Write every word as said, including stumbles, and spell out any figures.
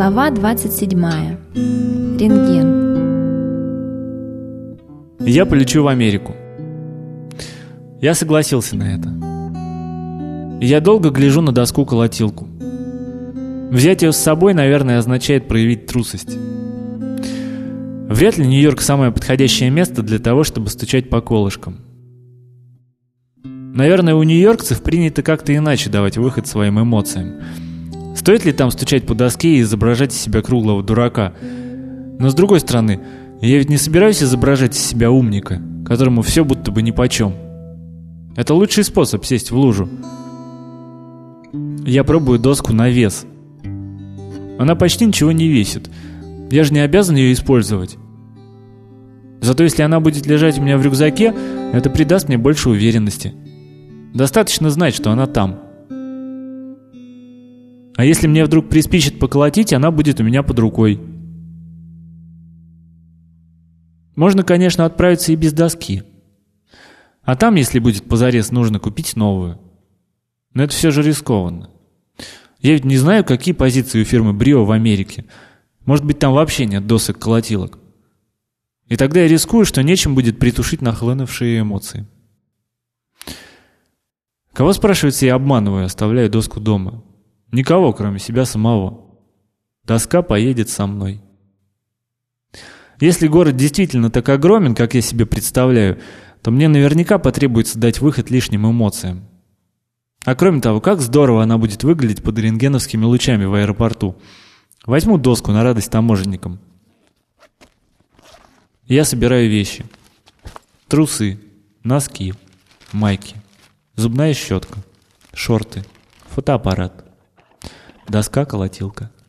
Глава двадцать седьмая. Рентген. Я полечу в Америку. Я согласился на это. И я долго гляжу на доску-колотилку. Взять ее с собой, наверное, означает проявить трусость. Вряд ли Нью-Йорк самое подходящее место для того, чтобы стучать по колышкам. Наверное, у нью-йоркцев принято как-то иначе давать выход своим эмоциям. Стоит ли там стучать по доске и изображать из себя круглого дурака? Но с другой стороны, я ведь не собираюсь изображать из себя умника, которому все будто бы нипочем. Это лучший способ сесть в лужу. Я пробую доску на вес. Она почти ничего не весит. Я же не обязан ее использовать. Зато если она будет лежать у меня в рюкзаке, это придаст мне больше уверенности. Достаточно знать, что она там. А если мне вдруг приспичит поколотить, она будет у меня под рукой. Можно, конечно, отправиться и без доски. А там, если будет позарез, нужно купить новую. Но это все же рискованно. Я ведь не знаю, какие позиции у фирмы Brio в Америке. Может быть, там вообще нет досок-колотилок. И тогда я рискую, что нечем будет притушить нахлынувшие эмоции. Кого, спрашивается, я обманываю, оставляя доску дома? Никого, кроме себя самого. Доска поедет со мной. Если город действительно так огромен, как я себе представляю, то мне наверняка потребуется дать выход лишним эмоциям. А кроме того, как здорово она будет выглядеть под рентгеновскими лучами в аэропорту. Возьму доску на радость таможенникам. Я собираю вещи. Трусы, носки, майки, зубная щетка, шорты, фотоаппарат, доска-колотилка.